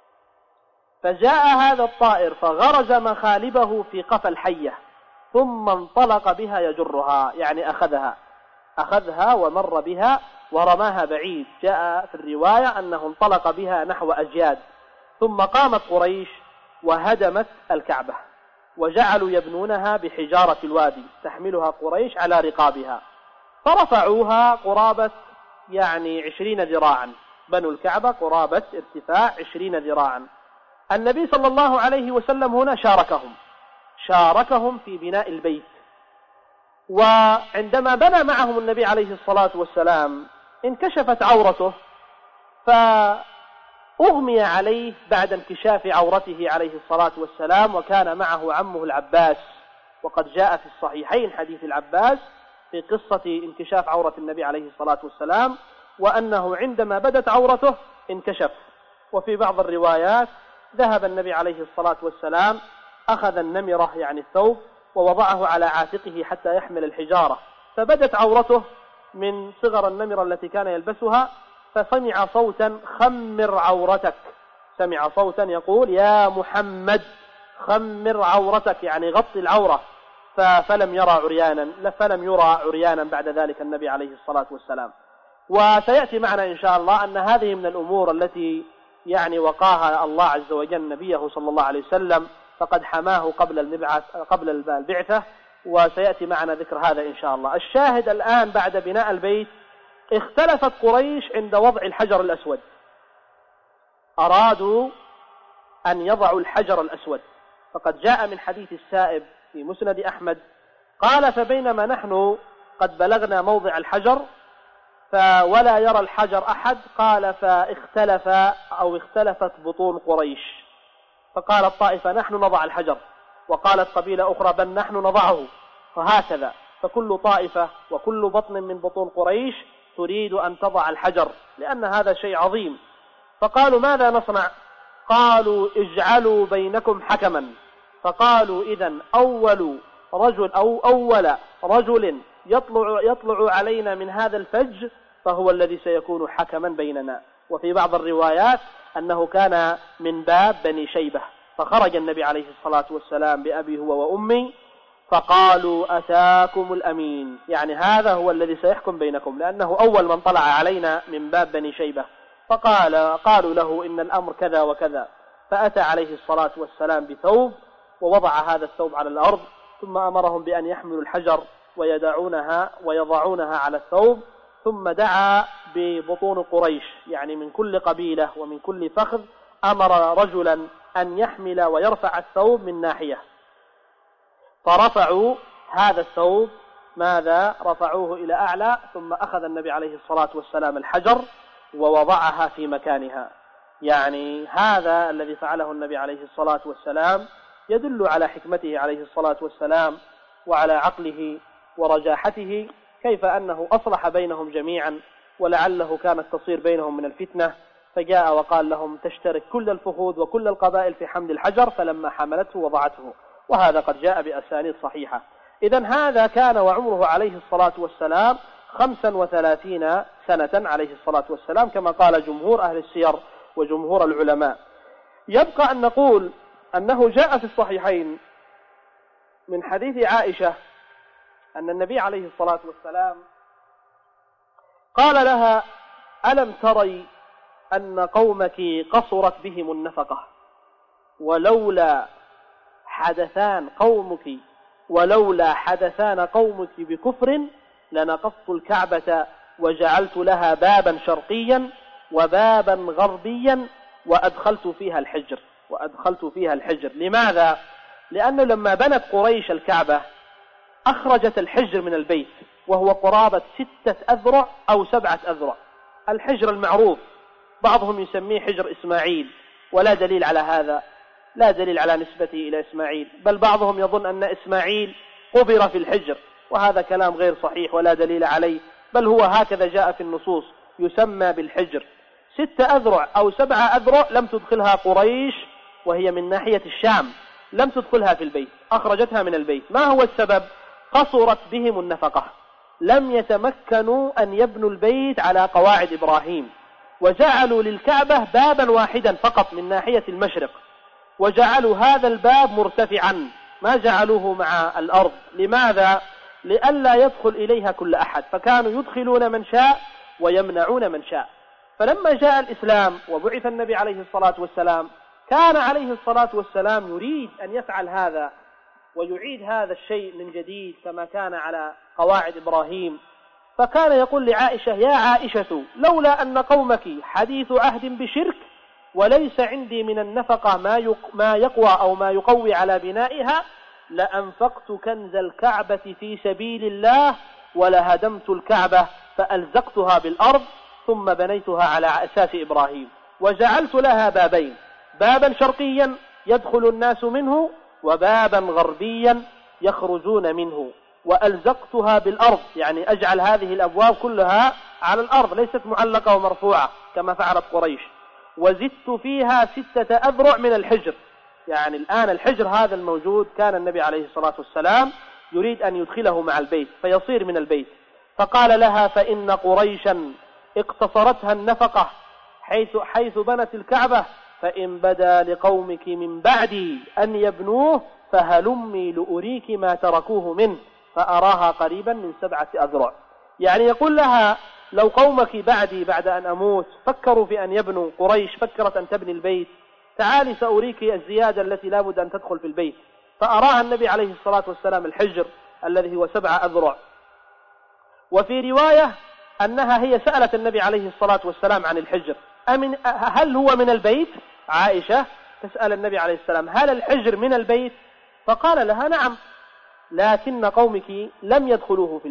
فجاء هذا الطائر فغرز مخالبه في قفا الحية ثم انطلق بها يجرها، يعني أخذها ومر بها ورماها بعيد، جاء في الرواية أنه انطلق بها نحو أجياد. ثم قامت قريش وهدمت الكعبة وجعلوا يبنونها بحجارة الوادي، تحملها قريش على رقابها، فرفعوها قرابة 20 ذراعا، بنوا الكعبة قرابة ارتفاع 20 ذراعا. النبي صلى الله عليه وسلم هنا شاركهم في بناء البيت، وعندما بنى معهم النبي عليه الصلاة والسلام انكشفت عورته، فأغمي عليه بعد انكشاف عورته عليه الصلاة والسلام، وكان معه عمه العباس، وقد جاء في الصحيحين حديث العباس في قصة انكشاف عورة النبي عليه الصلاة والسلام، وأنه عندما بدت عورته انكشف. وفي بعض الروايات ذهب النبي عليه الصلاة والسلام أخذ النمرة يعني الثوب ووضعه على عاتقه حتى يحمل الحجارة، فبدت عورته من صغر النمرة التي كان يلبسها، فسمع صوتا خمر عورتك، سمع صوتا يقول يا محمد خمر عورتك، يعني غطي العورة، فلم يرى عريانا بعد ذلك النبي عليه الصلاة والسلام. وسيأتي معنا إن شاء الله أن هذه من الأمور التي وقاها الله عز وجل نبيه صلى الله عليه وسلم، فقد حماه قبل البعثة، وسيأتي معنا ذكر هذا إن شاء الله. الشاهد الآن بعد بناء البيت اختلفت قريش عند وضع الحجر الأسود، أرادوا أن يضعوا الحجر الأسود، فقد جاء من حديث السائب في مسند أحمد قال فبينما نحن قد بلغنا موضع الحجر ولا يرى الحجر أحد، قال اختلفت بطون قريش، فقال الطائفة نحن نضع الحجر، وقالت قبيلة أخرى بل نحن نضعه، فهكذا. فكل طائفة وكل بطن من بطون قريش تريد أن تضع الحجر، لأن هذا شيء عظيم. فقالوا ماذا نصنع؟ قالوا اجعلوا بينكم حكما. فقالوا إذن أول رجل يطلع علينا من هذا الفج فهو الذي سيكون حكما بيننا. وفي بعض الروايات أنه كان من باب بني شيبة. فخرج النبي عليه الصلاة والسلام بأبي هو وأمي فقالوا أتاكم الأمين، يعني هذا هو الذي سيحكم بينكم، لأنه أول من طلع علينا من باب بني شيبة. قالوا له إن الأمر كذا وكذا. فأتى عليه الصلاة والسلام بثوب ووضع هذا الثوب على الأرض، ثم أمرهم بأن يحملوا الحجر ويضعونها على الثوب، ثم دعا ببطون قريش، يعني من كل قبيلة ومن كل فخذ أمر رجلا أن يحمل ويرفع الثوب من ناحية. فرفعوا هذا الثوب، ماذا رفعوه إلى أعلى، ثم أخذ النبي عليه الصلاة والسلام الحجر ووضعها في مكانها. يعني هذا الذي فعله النبي عليه الصلاة والسلام يدل على حكمته عليه الصلاة والسلام وعلى عقله ورجاحته، كيف أنه أصلح بينهم جميعا، ولعله كانت تصير بينهم من الفتنة، فجاء وقال لهم تشترك كل الفخوذ وكل القبائل في حمل الحجر، فلما حملته وضعته. وهذا قد جاء بأسانيد صحيحة. إذن هذا كان وعمره عليه الصلاة والسلام 35 سنة عليه الصلاة والسلام، كما قال جمهور أهل السير وجمهور العلماء. يبقى أن نقول أنه جاء في الصحيحين من حديث عائشة أن النبي عليه الصلاة والسلام قال لها ألم تري أن قومك قصرت بهم النفقة ولولا حدثان قومك بكفر لنقضت الكعبة وجعلت لها بابا شرقيا وبابا غربيا وأدخلت فيها الحجر. لماذا؟ لأنه لما بنت قريش الكعبة أخرجت الحجر من البيت، وهو قرابة 6 أذرع أو 7 أذرع. الحجر المعروف بعضهم يسميه حجر إسماعيل، ولا دليل على هذا، لا دليل على نسبته إلى إسماعيل، بل بعضهم يظن أن إسماعيل قبر في الحجر، وهذا كلام غير صحيح ولا دليل عليه، بل هو هكذا جاء في النصوص يسمى بالحجر. 6 أذرع أو 7 أذرع لم تدخلها قريش، وهي من ناحية الشام، لم تدخلها في البيت، أخرجتها من البيت. ما هو السبب؟ قصرت بهم النفقة، لم يتمكنوا أن يبنوا البيت على قواعد إبراهيم، وجعلوا للكعبة بابا واحدا فقط من ناحية المشرق، وجعلوا هذا الباب مرتفعا، ما جعلوه مع الأرض. لماذا؟ لئلا يدخل إليها كل أحد، فكانوا يدخلون من شاء ويمنعون من شاء. فلما جاء الإسلام وبعث النبي عليه الصلاة والسلام، كان عليه الصلاة والسلام يريد أن يفعل هذا ويعيد هذا الشيء من جديد كما كان على قواعد إبراهيم. فكان يقول لعائشة: يا عائشة، لولا أن قومك حديث عهد بشرك وليس عندي من النفقة ما يقوى أو ما يقوي على بنائها لأنفقت كنز الكعبة في سبيل الله ولهدمت الكعبة فألزقتها بالأرض ثم بنيتها على أساس إبراهيم، وجعلت لها بابين، بابا شرقيا يدخل الناس منه وبابا غربيا يخرجون منه، وألزقتها بالأرض، يعني أجعل هذه الأبواب كلها على الأرض ليست معلقة ومرفوعة كما فعلت قريش، وزدت فيها 6 أذرع من الحجر. يعني الآن الحجر هذا الموجود كان النبي عليه الصلاة والسلام يريد أن يدخله مع البيت فيصير من البيت. فقال لها: فإن قريشا اقتصرتها النفقة حيث بنت الكعبة، فإن بدا لقومك من بعدي أن يبنوه فهلمي لأريك ما تركوه منه، فأراها قريبا من 7 أذرع. يعني يقول لها: لو قومك بعدي بعد أن أموت فكروا في أن يبنوا، قريش فكرت أن تبني البيت، تعالي سأريك الزيادة التي لا بد أن تدخل في البيت. فأراها النبي عليه الصلاة والسلام الحجر الذي هو 7 أذرع. وفي رواية أنها هي سألت النبي عليه الصلاة والسلام عن الحجر: هل هو من البيت؟ عائشة تسأل النبي عليه السلام: هل الحجر من البيت؟ فقال لها: نعم، لكن قومك لم يدخلوه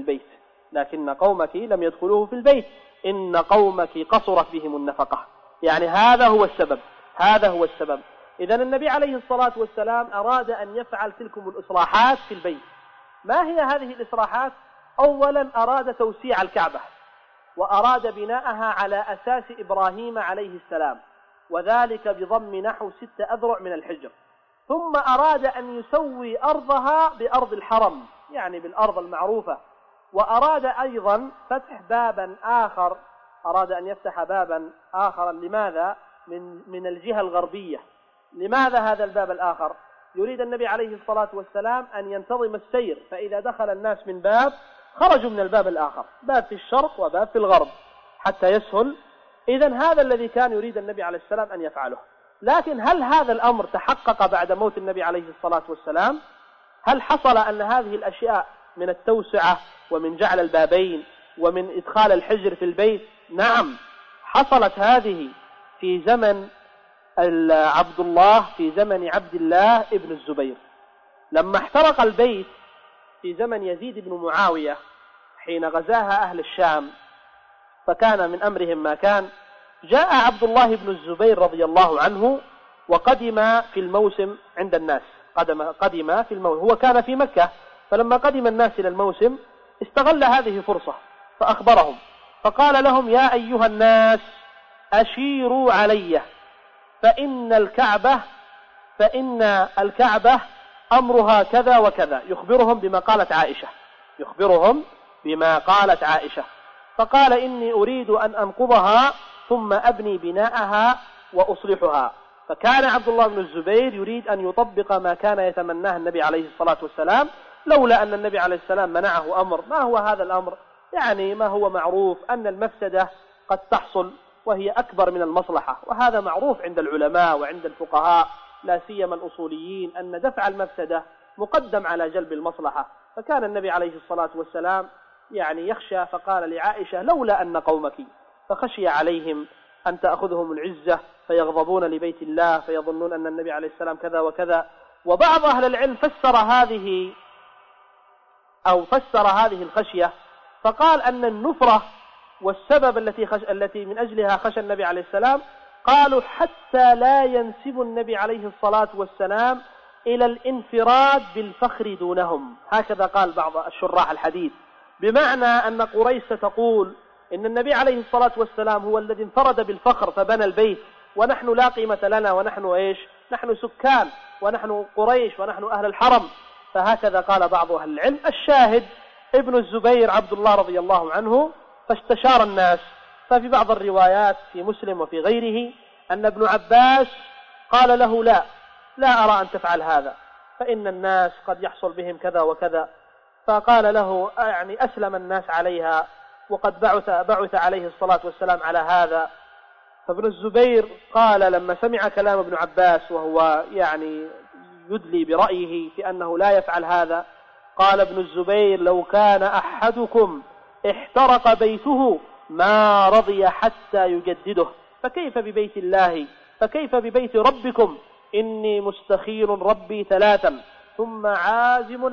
في البيت، إن قومك قصرت بهم النفقة. يعني هذا هو السبب. إذن النبي عليه الصلاة والسلام أراد أن يفعل تلكم الإصلاحات في البيت. ما هي هذه الإصلاحات؟ أولا أراد توسيع الكعبة، وأراد بناءها على أساس إبراهيم عليه السلام، وذلك بضم نحو 6 أذرع من الحجر. ثم أراد أن يسوي أرضها بأرض الحرم، يعني بالأرض المعروفة. وأراد أيضا فتح بابا آخر، أراد أن يفتح بابا آخر. لماذا؟ من الجهة الغربية. لماذا هذا الباب الآخر؟ يريد النبي عليه الصلاة والسلام أن ينتظم السير، فإذا دخل الناس من باب خرجوا من الباب الآخر، باب في الشرق وباب في الغرب حتى يسهل. إذن هذا الذي كان يريد النبي عليه السلام أن يفعله. لكن هل هذا الأمر تحقق بعد موت النبي عليه الصلاة والسلام؟ هل حصل أن هذه الأشياء من التوسعة ومن جعل البابين ومن إدخال الحجر في البيت؟ نعم، حصلت هذه في زمن عبد الله، في زمن عبد الله ابن الزبير، لما احترق البيت في زمن يزيد بن معاوية حين غزاها أهل الشام، فكان من أمرهم ما كان. جاء عبد الله بن الزبير رضي الله عنه وقدم في الموسم عند الناس، قدم في الموسم، هو كان في مكة، فلما قدم الناس إلى الموسم استغل هذه فرصة فأخبرهم، فقال لهم: يا أيها الناس أشيروا علي، فإن الكعبة أمرها كذا وكذا. يخبرهم بما قالت عائشة. فقال: إني أريد أن أنقضها ثم أبني بناءها وأصلحها. فكان عبد الله بن الزبير يريد أن يطبق ما كان يتمناه النبي عليه الصلاة والسلام، لولا أن النبي عليه السلام منعه أمر. ما هو هذا الأمر؟ يعني ما هو معروف أن المفسدة قد تحصل وهي أكبر من المصلحة، وهذا معروف عند العلماء وعند الفقهاء، لا سيما الأصوليين، أن دفع المفسدة مقدم على جلب المصلحة. فكان النبي عليه الصلاة والسلام يعني يخشى، فقال لعائشة: لولا أن قومك، فخشي عليهم أن تأخذهم العزة فيغضبون لبيت الله فيظنون أن النبي عليه السلام كذا وكذا. وبعض أهل العلم فسر هذه الخشية، فقال أن النفرة والسبب التي من أجلها خشى النبي عليه السلام، قالوا حتى لا ينسب النبي عليه الصلاة والسلام إلى الانفراد بالفخر دونهم. هكذا قال بعض الشراح الحديث، بمعنى أن قريش ستقول إن النبي عليه الصلاة والسلام هو الذي انفرد بالفخر فبنى البيت، ونحن لا قيمة لنا، ونحن نحن سكان، ونحن قريش، ونحن أهل الحرم. فهكذا قال بعض أهل العلم. الشاهد ابن الزبير عبد الله رضي الله عنه فاستشار الناس. ففي بعض الروايات في مسلم وفي غيره أن ابن عباس قال له: لا أرى أن تفعل هذا، فإن الناس قد يحصل بهم كذا وكذا. فقال له: يعني أسلم الناس عليها، وقد بعث عليه الصلاة والسلام على هذا. فابن الزبير قال لما سمع كلام ابن عباس، وهو يعني يدلي برأيه في أنه لا يفعل هذا، قال ابن الزبير: لو كان أحدكم احترق بيته ما رضي حتى يجدده، فكيف ببيت الله، فكيف ببيت ربكم؟ إني مستخير ربي 3 ثم عازم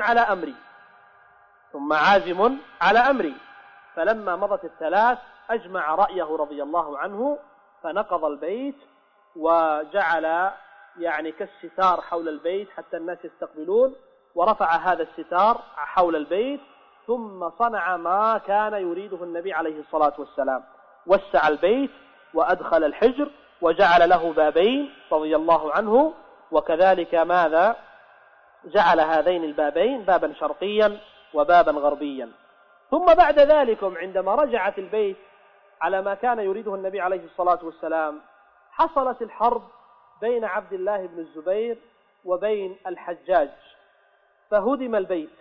على أمري. فلما مضت 3 أجمع رأيه رضي الله عنه، فنقض البيت وجعل يعني كالستار حول البيت حتى الناس يستقبلون، ورفع هذا الستار حول البيت، ثم صنع ما كان يريده النبي عليه الصلاة والسلام، وسع البيت وأدخل الحجر وجعل له بابين رضي الله عنه. وكذلك ماذا جعل هذين البابين بابا شرقيا وبابا غربيا. ثم بعد ذلك عندما رجعت البيت على ما كان يريده النبي عليه الصلاة والسلام، حصلت الحرب بين عبد الله بن الزبير وبين الحجاج، فهدم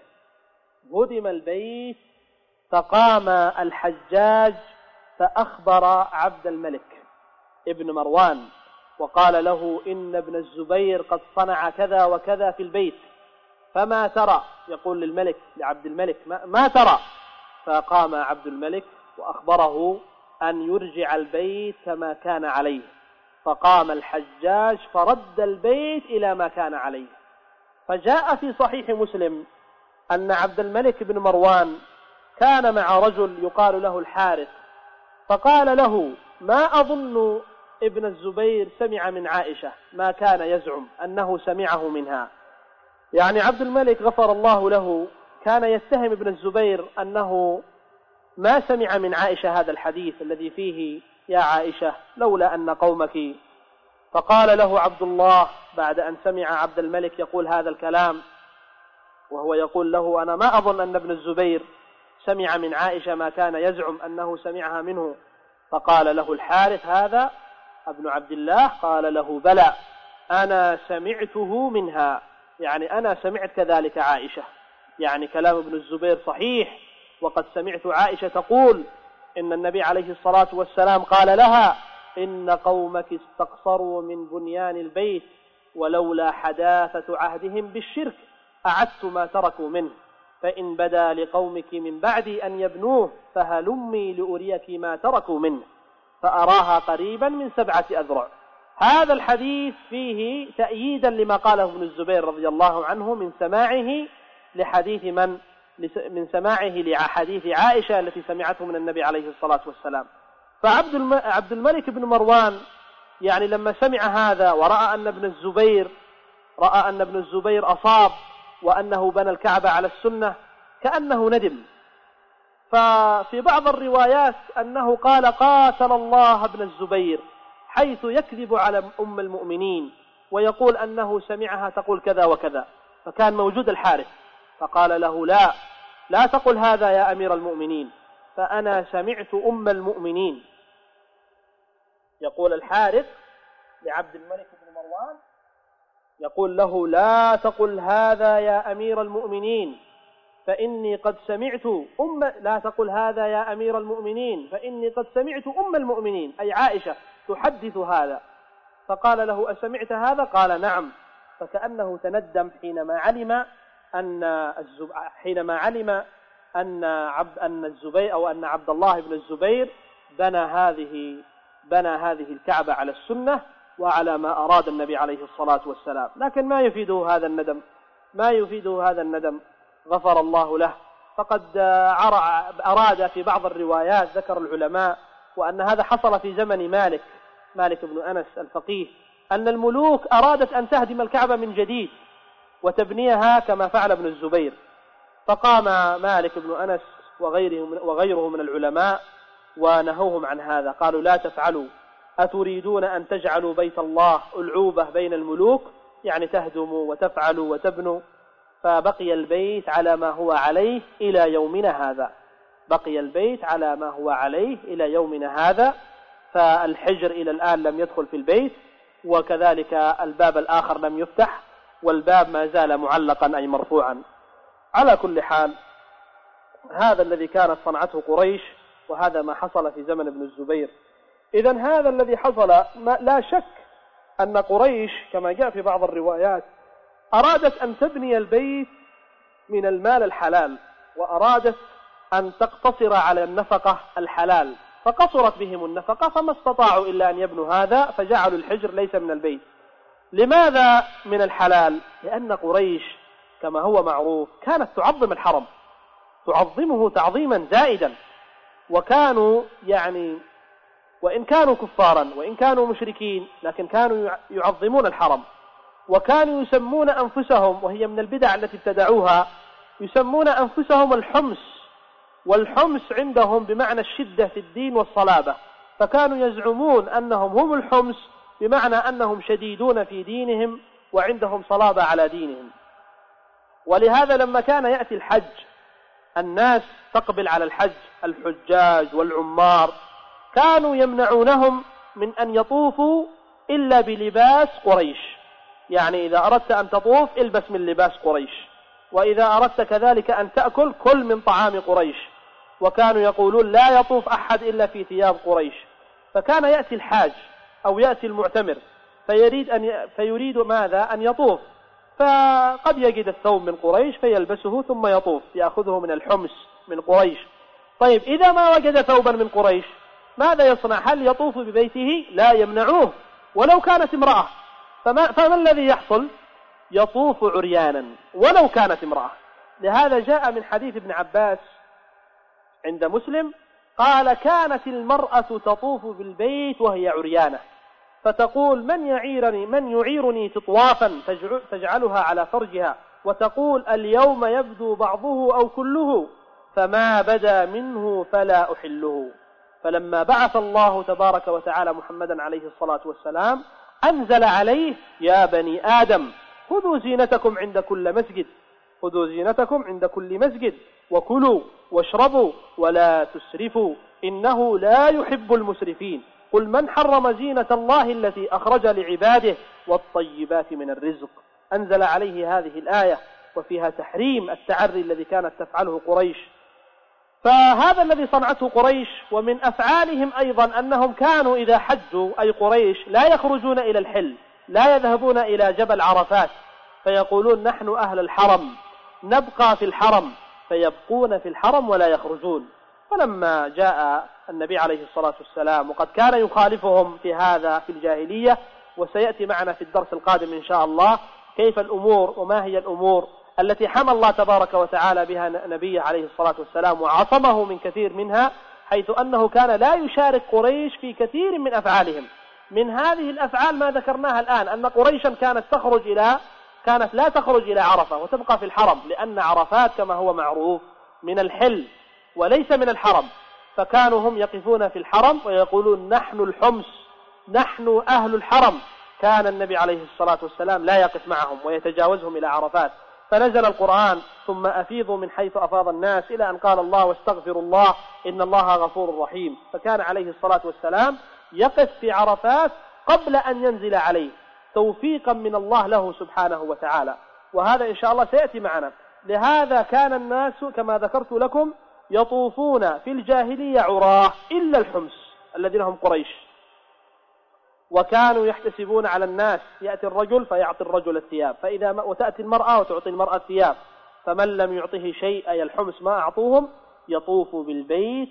البيت، فقام الحجاج فأخبر عبد الملك ابن مروان وقال له: إن ابن الزبير قد صنع كذا وكذا في البيت، فما ترى؟ يقول لعبد الملك: ما ترى؟ فقام عبد الملك وأخبره أن يرجع البيت كما كان عليه. فقام الحجاج فرد البيت إلى ما كان عليه. فجاء في صحيح مسلم أن عبد الملك بن مروان كان مع رجل يقال له الحارث، فقال له: ما أظن ابن الزبير سمع من عائشة ما كان يزعم أنه سمعه منها. يعني عبد الملك غفر الله له كان يتهم ابن الزبير أنه ما سمع من عائشة هذا الحديث الذي فيه يا عائشة لولا أن قومك. فقال له عبد الله بعد أن سمع عبد الملك يقول هذا الكلام وهو يقول له أنا ما أظن أن ابن الزبير سمع من عائشة ما كان يزعم أنه سمعها منه. فقال له الحارث هذا ابن عبد الله قال له بلى أنا سمعته منها، يعني أنا سمعت كذلك عائشة، يعني كلام ابن الزبير صحيح. وقد سمعت عائشة تقول إن النبي عليه الصلاة والسلام قال لها إن قومك استقصروا من بنيان البيت ولولا حداثة عهدهم بالشرك أعدت ما تركوا منه، فإن بدا لقومك من بعد أن يبنوه فهلمي لأريك ما تركوا منه، فأراها قريبا من 7 أذرع. هذا الحديث فيه تأييدا لما قاله ابن الزبير رضي الله عنه من سماعه لحديث من سماعه لحديث عائشة التي سمعته من النبي عليه الصلاة والسلام. فعبد الملك بن مروان يعني لما سمع هذا ورأى أن ابن الزبير أصاب وأنه بنى الكعبة على السنة كأنه ندم. ففي بعض الروايات أنه قال قاتل الله ابن الزبير حيث يكذب على أم المؤمنين ويقول أنه سمعها تقول كذا وكذا. فكان موجود الحارث فقال له لا تقل هذا يا أمير المؤمنين فأنا سمعت أم المؤمنين. يقول الحارث لعبد الملك بن مروان يقول له لا تقل هذا يا أمير المؤمنين فإني قد سمعت لا تقل هذا يا أمير المؤمنين فإني قد سمعت أم المؤمنين أي عائشة تحدث هذا. فقال له أسمعت هذا؟ قال نعم. فكأنه تندم حينما علم أن عبد الله بن الزبير بنى هذه الكعبة على السنة وعلى ما أراد النبي عليه الصلاة والسلام. لكن ما يفيده هذا الندم غفر الله له. فقد أراد في بعض الروايات ذكر العلماء وأن هذا حصل في زمن مالك بن أنس الفقيه أن الملوك أرادت أن تهدم الكعبة من جديد وتبنيها كما فعل ابن الزبير. فقام مالك بن أنس وغيره من العلماء ونهوهم عن هذا، قالوا لا تفعلوا، أتريدون أن تجعلوا بيت الله ألعوبة بين الملوك، يعني تهدموا وتفعلوا وتبنوا. فبقي البيت على ما هو عليه إلى يومنا هذا. فالحجر إلى الآن لم يدخل في البيت، وكذلك الباب الآخر لم يفتح، والباب ما زال معلقا أي مرفوعا. على كل حال هذا الذي كانت صنعته قريش، وهذا ما حصل في زمن ابن الزبير. إذن هذا الذي حصل لا شك أن قريش كما جاء في بعض الروايات أرادت أن تبني البيت من المال الحلال، وأرادت أن تقتصر على النفقة الحلال، فقصرت بهم النفقة فما استطاعوا إلا أن يبنوا هذا، فجعلوا الحجر ليس من البيت. لماذا من الحلال؟ لأن قريش كما هو معروف كانت تعظم الحرم، تعظمه تعظيما زائدا، وكانوا يعني وإن كانوا كفارا وإن كانوا مشركين لكن كانوا يعظمون الحرم، وكانوا يسمون أنفسهم، وهي من البدع التي ابتدعوها، يسمون أنفسهم الحمص، والحمص عندهم بمعنى الشدة في الدين والصلابة، فكانوا يزعمون أنهم هم الحمص بمعنى أنهم شديدون في دينهم وعندهم صلابة على دينهم. ولهذا لما كان يأتي الحج الناس تقبل على الحج، الحجاج والعمار، كانوا يمنعونهم من أن يطوفوا إلا بلباس قريش، يعني إذا أردت أن تطوف البس من لباس قريش، وإذا أردت كذلك أن تأكل كل من طعام قريش. وكانوا يقولون لا يطوف أحد إلا في ثياب قريش. فكان يأتي الحاج أو يأتي المعتمر فيريد ماذا؟ أن يطوف، فقد يجد الثوب من قريش فيلبسه ثم يطوف، يأخذه من الحمص من قريش. طيب إذا ما وجد ثوبا من قريش ماذا يصنع؟ هل يطوف ببيته؟ لا، يمنعوه ولو كانت امرأة. فما الذي يحصل؟ يطوف عريانا ولو كانت امرأة. لهذا جاء من حديث ابن عباس عند مسلم قال كانت المرأة تطوف بالبيت وهي عريانة، فتقول من يعيرني تطوافا تجعلها على فرجها، وتقول اليوم يبدو بعضه أو كله، فما بدا منه فلا أحله. فلما بعث الله تبارك وتعالى محمدا عليه الصلاة والسلام أنزل عليه: يا بني آدم خذوا زينتكم عند كل مسجد وكلوا واشربوا ولا تسرفوا إنه لا يحب المسرفين. قل من حرم زينة الله التي أخرج لعباده والطيبات من الرزق. أنزل عليه هذه الآية وفيها تحريم التعري الذي كانت تفعله قريش. فهذا الذي صنعته قريش. ومن أفعالهم أيضا أنهم كانوا إذا حجوا أي قريش لا يخرجون إلى الحل، لا يذهبون إلى جبل عرفات، فيقولون نحن أهل الحرم نبقى في الحرم، فيبقون في الحرم ولا يخرجون. فلما جاء النبي عليه الصلاة والسلام وقد كان يخالفهم في هذا في الجاهلية، وسيأتي معنا في الدرس القادم إن شاء الله كيف الأمور وما هي الأمور التي حمى الله تبارك وتعالى بها نبيه عليه الصلاة والسلام وعصمه من كثير منها، حيث أنه كان لا يشارك قريش في كثير من أفعالهم. من هذه الأفعال ما ذكرناها الآن، أن قريشا كانت لا تخرج إلى عرفة وتبقى في الحرم، لأن عرفات كما هو معروف من الحل وليس من الحرم، فكانوا هم يقفون في الحرم ويقولون نحن الحمص، نحن أهل الحرم. كان النبي عليه الصلاة والسلام لا يقف معهم ويتجاوزهم إلى عرفات. فنزل القرآن ثم أفيضوا من حيث أفاض الناس، إلى أن قال الله واستغفروا الله إن الله غفور رحيم. فكان عليه الصلاة والسلام يقف في عرفات قبل أن ينزل عليه توفيقا من الله له سبحانه وتعالى، وهذا إن شاء الله سيأتي معنا. لهذا كان الناس كما ذكرت لكم يطوفون في الجاهلية عراه إلا الحمص الذين هم قريش، وكانوا يحتسبون على الناس، يأتي الرجل فيعطي الرجل الثياب، وتأتي المرأة وتعطي المرأة الثياب، فمن لم يعطه شيء أي الحمص ما أعطوهم يطوف بالبيت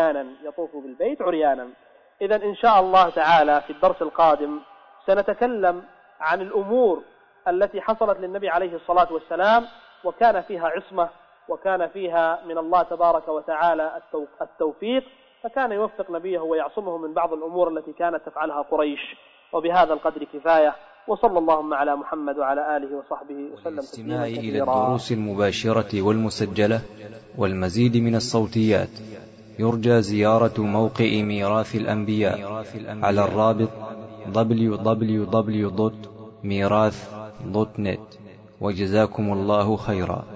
عريانا. إذن إن شاء الله تعالى في الدرس القادم سنتكلم عن الأمور التي حصلت للنبي عليه الصلاة والسلام وكان فيها عصمة وكان فيها من الله تبارك وتعالى التوفيق، فكان يوفق نبيه ويعصمه من بعض الأمور التي كانت تفعلها قريش. وبهذا القدر كفاية، وصلى اللهم على محمد وعلى آله وصحبه وسلم. والاستماع إلى الدروس المباشرة والمسجلة والمزيد من الصوتيات يرجى زيارة موقع ميراث الأنبياء على الرابط www.mirath.net. وجزاكم الله خيرا.